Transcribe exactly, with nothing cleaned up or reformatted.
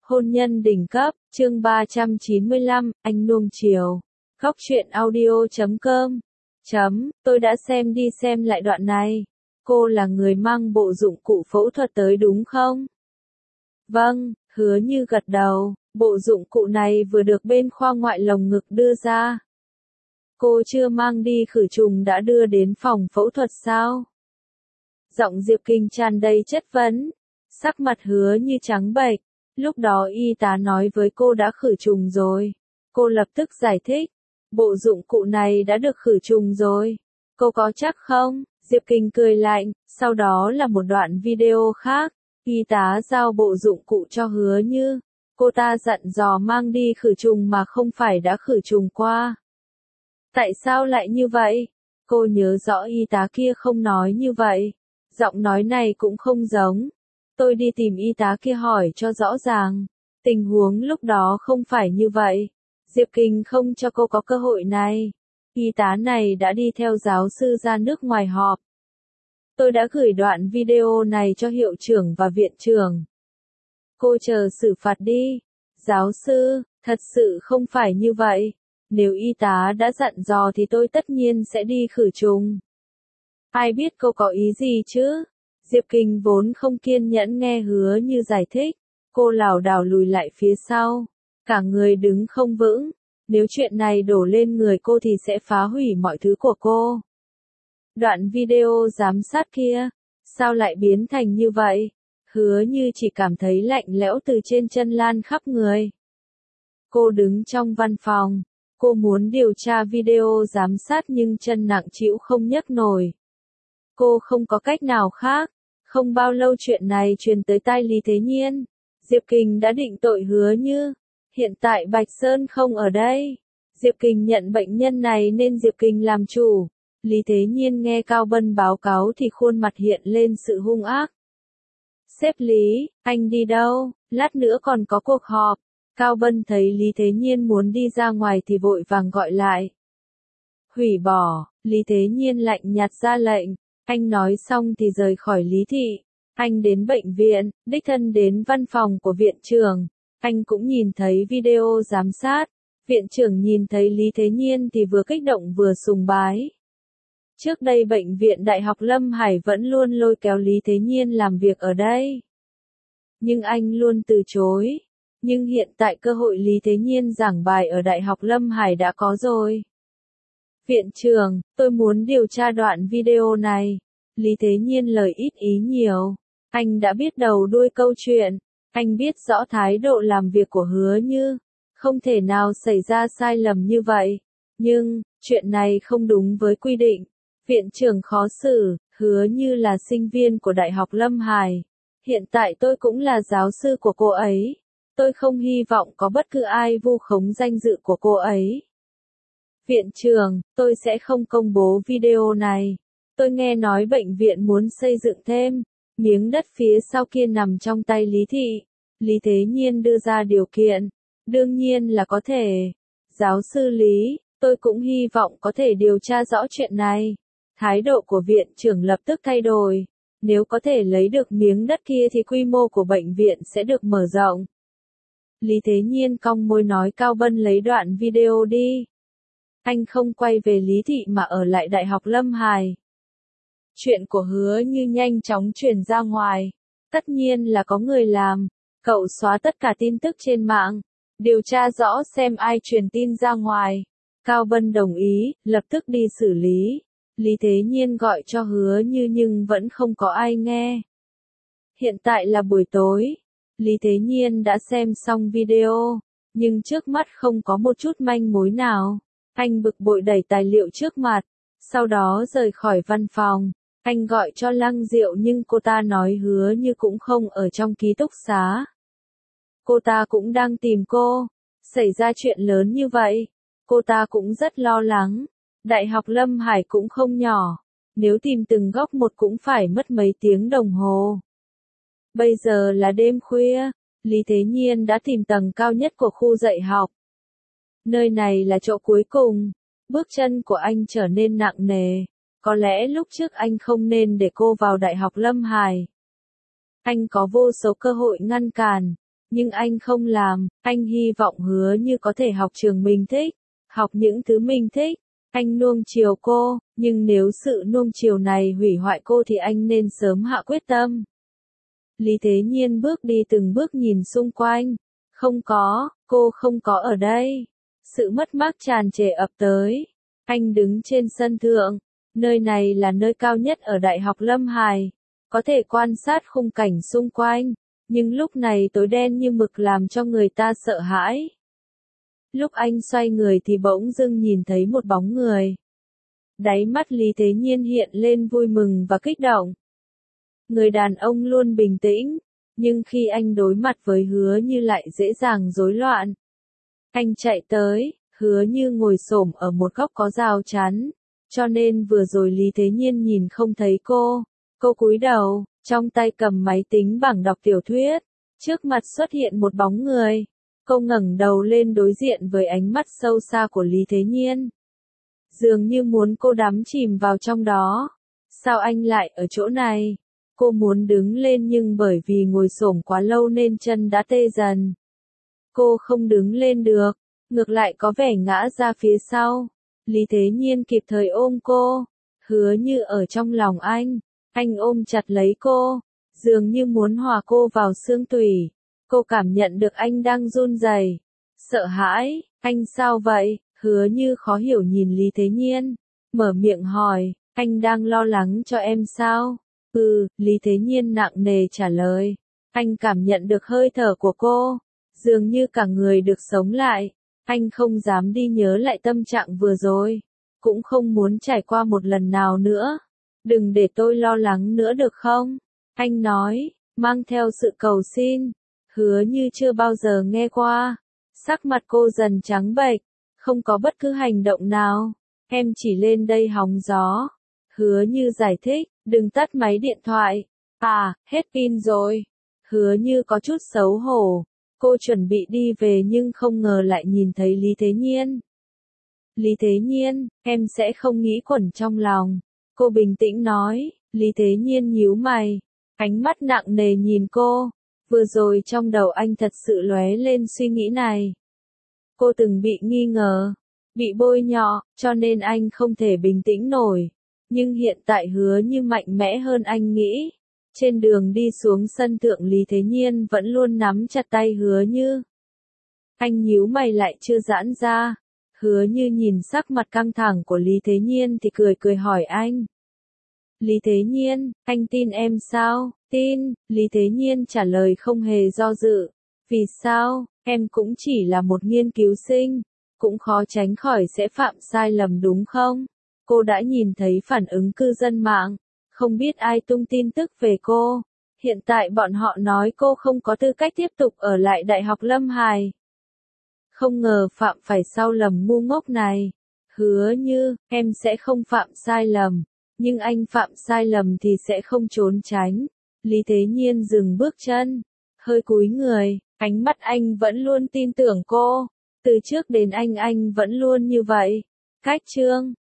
Hôn nhân đỉnh cấp, chương ba trăm chín mươi lăm, anh nuông chiều. Góc truyện audio chấm com. Chấm, tôi đã xem đi xem lại đoạn này. Cô là người mang bộ dụng cụ phẫu thuật tới đúng không? Vâng, Hứa Như gật đầu, bộ dụng cụ này vừa được bên khoa ngoại lồng ngực đưa ra. Cô chưa mang đi khử trùng đã đưa đến phòng phẫu thuật sao? Giọng Diệp Kinh tràn đầy chất vấn, sắc mặt Hứa Như trắng bệch. Lúc đó y tá nói với cô đã khử trùng rồi. Cô lập tức giải thích, bộ dụng cụ này đã được khử trùng rồi. Cô có chắc không? Diệp Kinh cười lạnh, sau đó là một đoạn video khác. Y tá giao bộ dụng cụ cho Hứa Như. Cô ta dặn dò mang đi khử trùng mà không phải đã khử trùng qua. Tại sao lại như vậy? Cô nhớ rõ y tá kia không nói như vậy. Giọng nói này cũng không giống. Tôi đi tìm y tá kia hỏi cho rõ ràng. Tình huống lúc đó không phải như vậy. Diệp Kinh không cho cô có cơ hội này. Y tá này đã đi theo giáo sư ra nước ngoài họp. Tôi đã gửi đoạn video này cho hiệu trưởng và viện trưởng. Cô chờ xử phạt đi. Giáo sư, thật sự không phải như vậy. Nếu y tá đã dặn dò thì tôi tất nhiên sẽ đi khử trùng. Ai biết cô có ý gì chứ? Diệp Kinh vốn không kiên nhẫn nghe Hứa Như giải thích. Cô lảo đảo lùi lại phía sau. Cả người đứng không vững. Nếu chuyện này đổ lên người cô thì sẽ phá hủy mọi thứ của cô. Đoạn video giám sát kia. Sao lại biến thành như vậy? Hứa Như chỉ cảm thấy lạnh lẽo từ trên chân lan khắp người. Cô đứng trong văn phòng. Cô muốn điều tra video giám sát nhưng chân nặng trĩu không nhấc nổi. Cô không có cách nào khác. Không bao lâu chuyện này truyền tới tai Lý Thế Nhiên. Diệp Kinh đã định tội Hứa Như. Hiện tại Bạch Sơn không ở đây. Diệp Kinh nhận bệnh nhân này nên Diệp Kinh làm chủ. Lý Thế Nhiên nghe Cao Bân báo cáo thì khuôn mặt hiện lên sự hung ác. Sếp Lý, anh đi đâu? Lát nữa còn có cuộc họp. Cao Bân thấy Lý Thế Nhiên muốn đi ra ngoài thì vội vàng gọi lại. Hủy bỏ, Lý Thế Nhiên lạnh nhạt ra lệnh. Anh nói xong thì rời khỏi Lý Thị. Anh đến bệnh viện, đích thân đến văn phòng của viện trưởng. Anh cũng nhìn thấy video giám sát. Viện trưởng nhìn thấy Lý Thế Nhiên thì vừa kích động vừa sùng bái. Trước đây bệnh viện Đại học Lâm Hải vẫn luôn lôi kéo Lý Thế Nhiên làm việc ở đây. Nhưng anh luôn từ chối. Nhưng hiện tại cơ hội Lý Thế Nhiên giảng bài ở Đại học Lâm Hải đã có rồi. Viện trưởng, tôi muốn điều tra đoạn video này. Lý Thế Nhiên lời ít ý nhiều. Anh đã biết đầu đuôi câu chuyện. Anh biết rõ thái độ làm việc của Hứa Như. Không thể nào xảy ra sai lầm như vậy. Nhưng, chuyện này không đúng với quy định. Viện trưởng khó xử, Hứa Như là sinh viên của Đại học Lâm Hải. Hiện tại tôi cũng là giáo sư của cô ấy. Tôi không hy vọng có bất cứ ai vu khống danh dự của cô ấy. Viện trưởng, tôi sẽ không công bố video này. Tôi nghe nói bệnh viện muốn xây dựng thêm miếng đất phía sau kia nằm trong tay Lý Thị. Lý Thế Nhiên đưa ra điều kiện. Đương nhiên là có thể. Giáo sư Lý, tôi cũng hy vọng có thể điều tra rõ chuyện này. Thái độ của viện trưởng lập tức thay đổi. Nếu có thể lấy được miếng đất kia thì quy mô của bệnh viện sẽ được mở rộng. Lý Thế Nhiên cong môi nói Cao Bân lấy đoạn video đi. Anh không quay về Lý Thị mà ở lại Đại học Lâm Hải. Chuyện của Hứa Như nhanh chóng truyền ra ngoài. Tất nhiên là có người làm. Cậu xóa tất cả tin tức trên mạng. Điều tra rõ xem ai truyền tin ra ngoài. Cao Bân đồng ý, lập tức đi xử lý. Lý Thế Nhiên gọi cho Hứa Như nhưng vẫn không có ai nghe. Hiện tại là buổi tối. Lý Thế Nhiên đã xem xong video. Nhưng trước mắt không có một chút manh mối nào. Anh bực bội đẩy tài liệu trước mặt. Sau đó rời khỏi văn phòng. Anh gọi cho Lăng Diệu nhưng cô ta nói Hứa Như cũng không ở trong ký túc xá. Cô ta cũng đang tìm cô. Xảy ra chuyện lớn như vậy. Cô ta cũng rất lo lắng. Đại học Lâm Hải cũng không nhỏ. Nếu tìm từng góc một cũng phải mất mấy tiếng đồng hồ. Bây giờ là đêm khuya. Lý Thế Nhiên đã tìm tầng cao nhất của khu dạy học. Nơi này là chỗ cuối cùng. Bước chân của anh trở nên nặng nề. Có lẽ lúc trước anh không nên để cô vào Đại học Lâm Hải. Anh có vô số cơ hội ngăn cản. Nhưng anh không làm, anh hy vọng Hứa Như có thể học trường mình thích, học những thứ mình thích. Anh nuông chiều cô, nhưng nếu sự nuông chiều này hủy hoại cô thì anh nên sớm hạ quyết tâm. Lý Thế Nhiên bước đi từng bước nhìn xung quanh. Không có, cô không có ở đây. Sự mất mát tràn trề ập tới. Anh đứng trên sân thượng. Nơi này là nơi cao nhất ở Đại học Lâm Hải. Có thể quan sát khung cảnh xung quanh. Nhưng lúc này tối đen như mực làm cho người ta sợ hãi. Lúc anh xoay người thì bỗng dưng nhìn thấy một bóng người. Đáy mắt Lý Thế Nhiên hiện lên vui mừng và kích động. Người đàn ông luôn bình tĩnh, nhưng khi anh đối mặt với Hứa Như lại dễ dàng rối loạn. Anh chạy tới, Hứa Như ngồi xổm ở một góc có rào chắn, cho nên vừa rồi Lý Thế Nhiên nhìn không thấy cô. Cô cúi đầu, trong tay cầm máy tính bảng đọc tiểu thuyết, trước mặt xuất hiện một bóng người. Cô ngẩng đầu lên đối diện với ánh mắt sâu xa của Lý Thế Nhiên. Dường như muốn cô đắm chìm vào trong đó. Sao anh lại ở chỗ này? Cô muốn đứng lên nhưng bởi vì ngồi xổm quá lâu nên chân đã tê dần. Cô không đứng lên được, ngược lại có vẻ ngã ra phía sau. Lý Thế Nhiên kịp thời ôm cô. Hứa Như ở trong lòng anh. Anh ôm chặt lấy cô, dường như muốn hòa cô vào xương tủy. Cô cảm nhận được anh đang run rẩy, sợ hãi. Anh sao vậy? Hứa Như khó hiểu nhìn Lý Thế Nhiên, mở miệng hỏi, anh đang lo lắng cho em sao? Ừ, Lý Thế Nhiên nặng nề trả lời. Anh cảm nhận được hơi thở của cô, dường như cả người được sống lại. Anh không dám đi nhớ lại tâm trạng vừa rồi, cũng không muốn trải qua một lần nào nữa. Đừng để tôi lo lắng nữa được không? Anh nói, mang theo sự cầu xin. Hứa Như chưa bao giờ nghe qua. Sắc mặt cô dần trắng bệch, không có bất cứ hành động nào. Em chỉ lên đây hóng gió. Hứa Như giải thích, đừng tắt máy điện thoại. À, hết pin rồi. Hứa Như có chút xấu hổ. Cô chuẩn bị đi về nhưng không ngờ lại nhìn thấy Lý Thế Nhiên. Lý Thế Nhiên, em sẽ không nghĩ quẩn trong lòng. Cô bình tĩnh nói. Lý Thế Nhiên nhíu mày, ánh mắt nặng nề nhìn cô. Vừa rồi trong đầu anh thật sự lóe lên suy nghĩ này. Cô từng bị nghi ngờ, bị bôi nhọ, cho nên anh không thể bình tĩnh nổi. Nhưng hiện tại Hứa Như mạnh mẽ hơn anh nghĩ. Trên đường đi xuống sân thượng Lý Thế Nhiên vẫn luôn nắm chặt tay Hứa Như. Anh nhíu mày lại chưa giãn ra. Hứa Như nhìn sắc mặt căng thẳng của Lý Thế Nhiên thì cười cười hỏi anh. Lý Thế Nhiên, anh tin em sao? Tin, Lý Thế Nhiên trả lời không hề do dự. Vì sao? Em cũng chỉ là một nghiên cứu sinh, cũng khó tránh khỏi sẽ phạm sai lầm đúng không? Cô đã nhìn thấy phản ứng cư dân mạng, không biết ai tung tin tức về cô. Hiện tại bọn họ nói cô không có tư cách tiếp tục ở lại Đại học Lâm Hải. Không ngờ phạm phải sai lầm ngu ngốc này. Hứa Như, em sẽ không phạm sai lầm, nhưng anh phạm sai lầm thì sẽ không trốn tránh. Lý Thế Nhiên dừng bước chân, hơi cúi người, ánh mắt anh vẫn luôn tin tưởng cô. Từ trước đến anh anh vẫn luôn như vậy. Cách chương